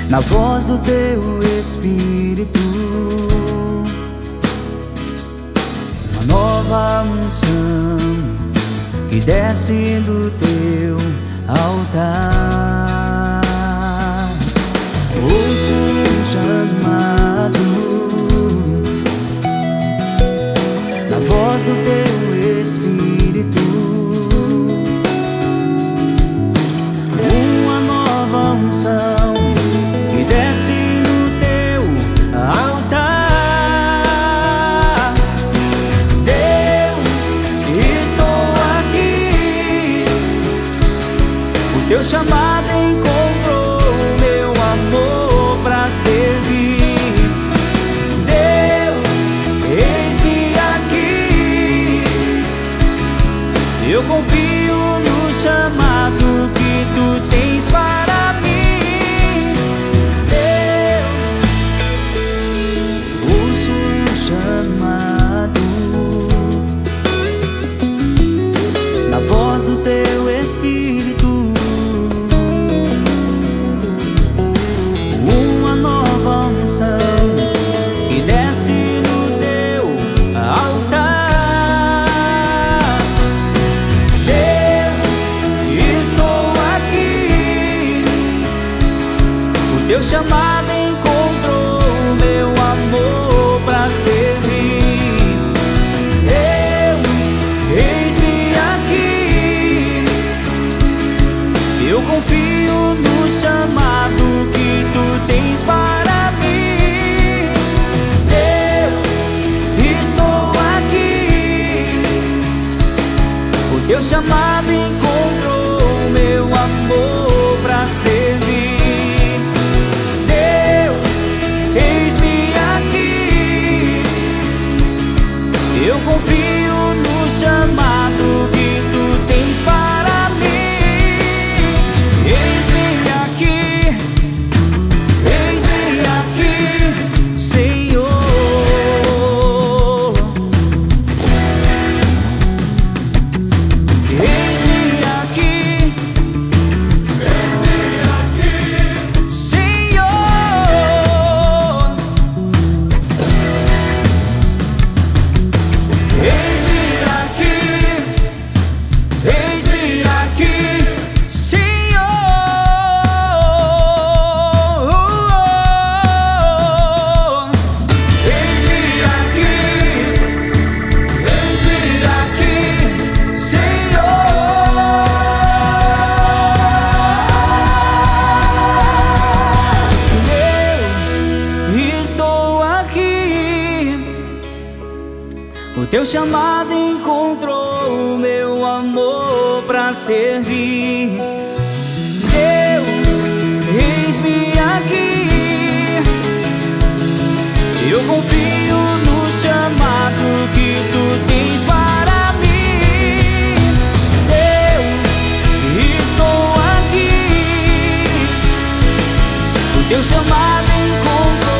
na voz do teu Espírito, uma nova unção que desce do teu altar. Ouço um chamado na voz do teu Espírito, uma nova unção que desce no teu altar. Deus, estou aqui, o teu chamado encontrou meu amor pra servir. Deus, eis-me aqui, eu confio no chamado que tu tens para mim. Deus, ouço um chamado na voz do teu Espírito, uma nova unção que desce no teu altar. Deus, estou aqui, o teu chamado encontrou meu amor pra servir. Deus, eis-me aqui, eu confio no chamado que tu tens para mim. Deus, estou aqui, o teu chamado encontrou meu amor pra servir. Deus, eis-me aqui, eu confio no chamado que tu tens para mim. Eis-me aqui, Senhor. Eis-me aqui, Senhor. Eis-me aqui, o teu chamado encontrou meu amor pra servir. Deus, eis-me aqui, eu confio no chamado que tu tens para mim. Deus, estou aqui, o teu chamado encontrou